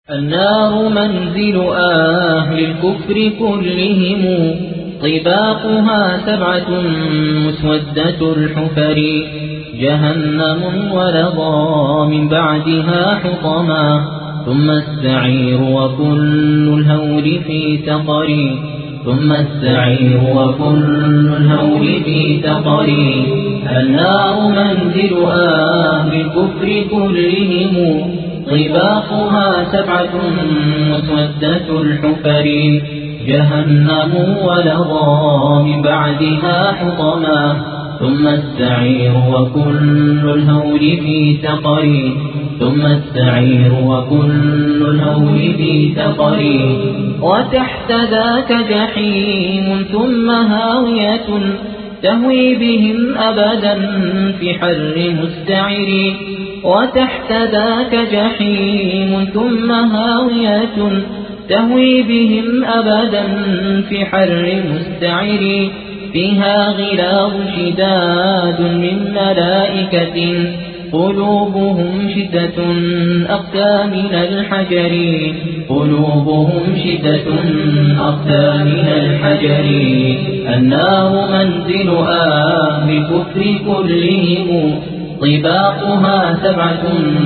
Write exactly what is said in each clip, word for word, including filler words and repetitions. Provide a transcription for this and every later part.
النار منزل أهل الكفر كلهم، طباقها سبعة مسودة الحفر، جهنم ولظى من بعدها حطما، ثم السعير وكل الهول في سقر، ثم السعير وكل الهول في سقر. النار منزل أهل الكفر كلهم، طباقها سبعة مسودة الحفر، جهنم ولظى من بعدها حطما، ثم السعير وكل الهول في سقر، ثم السعير وكل الهول في سقر. وتحت ذاك جحيم ثم هاوية، تهوي بهم أبدا في حر مستعر. وتحت ذاك جحيم ثم هاوية، تهوي بهم أبدا في حر مستعر. فيها غلاظ شداد من ملائكة، قلوبهم شدة أقسى من الحجر، قلوبهم شدة أقسى من الحجر. النار منزل أهل الكفر كلهم، طباقها سبعة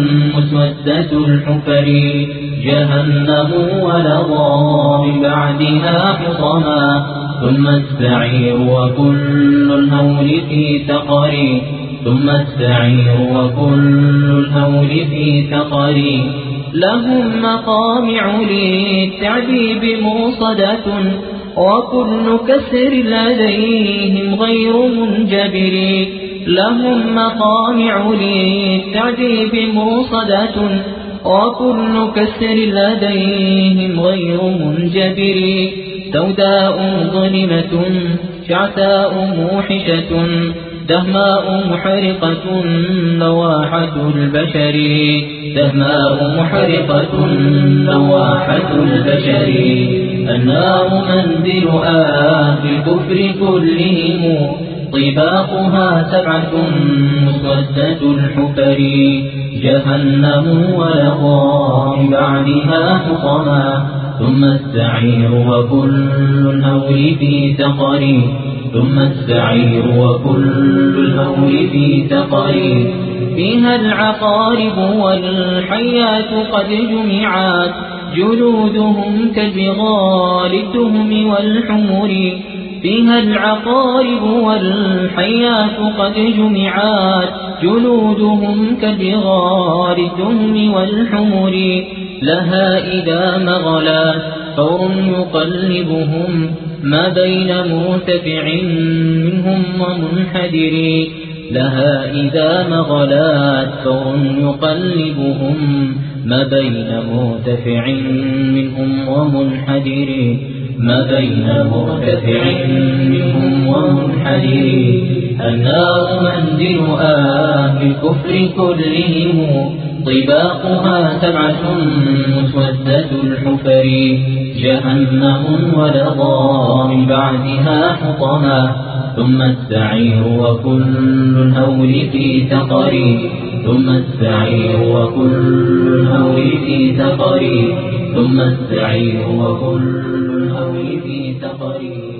مسودة الحفر، جهنم ولظى من بعدها حطما، ثم السعير وكل الهول في سقر، ثم السعير وكل الهول في سقر. لهم مقامع للتعذيب موصدة، وكل كسر لديهم غير منجبر. لهم مقامع للتعذيب موصدة، وكل كسر لديهم غير منجبر. سوداء ظلمة شعثاء موحشة، دهماء محرقة لواحة البشر، دهماء محرقة لواحة البشر. النار منزل أهل الكفر كلهم، طباقها سبعة مسودة الحفر، جهنم ولظى من بعدها حطما، ثم السعير وكل الهول في سقر، ثم السعير وكل الهول في سقر. فيها العقارب والحيات قد جمعات، جلودهم كجغال الدهم والحمر. فيها العقارب والحيات قد جمعات، جلودهم كجغال الدهم والحمر. لها إذا مغلات فور يقلبهم، ما بين مرتفع منهم ومنحدر. لها إذا مغلات فور يقلبهم، ما بين مرتفع منهم ومنحدر، ما بين مرتفع منهم ومنحدر. النار منزل أهل الكفر كلهم، طباقها سبعة مسودة الحفر، جهنم ولظى من بعدها حطما، ثم السعير وكل الهول في سقر، ثم السعير وكل الهول في سقر، ثم السعير وكل الهول في سقر.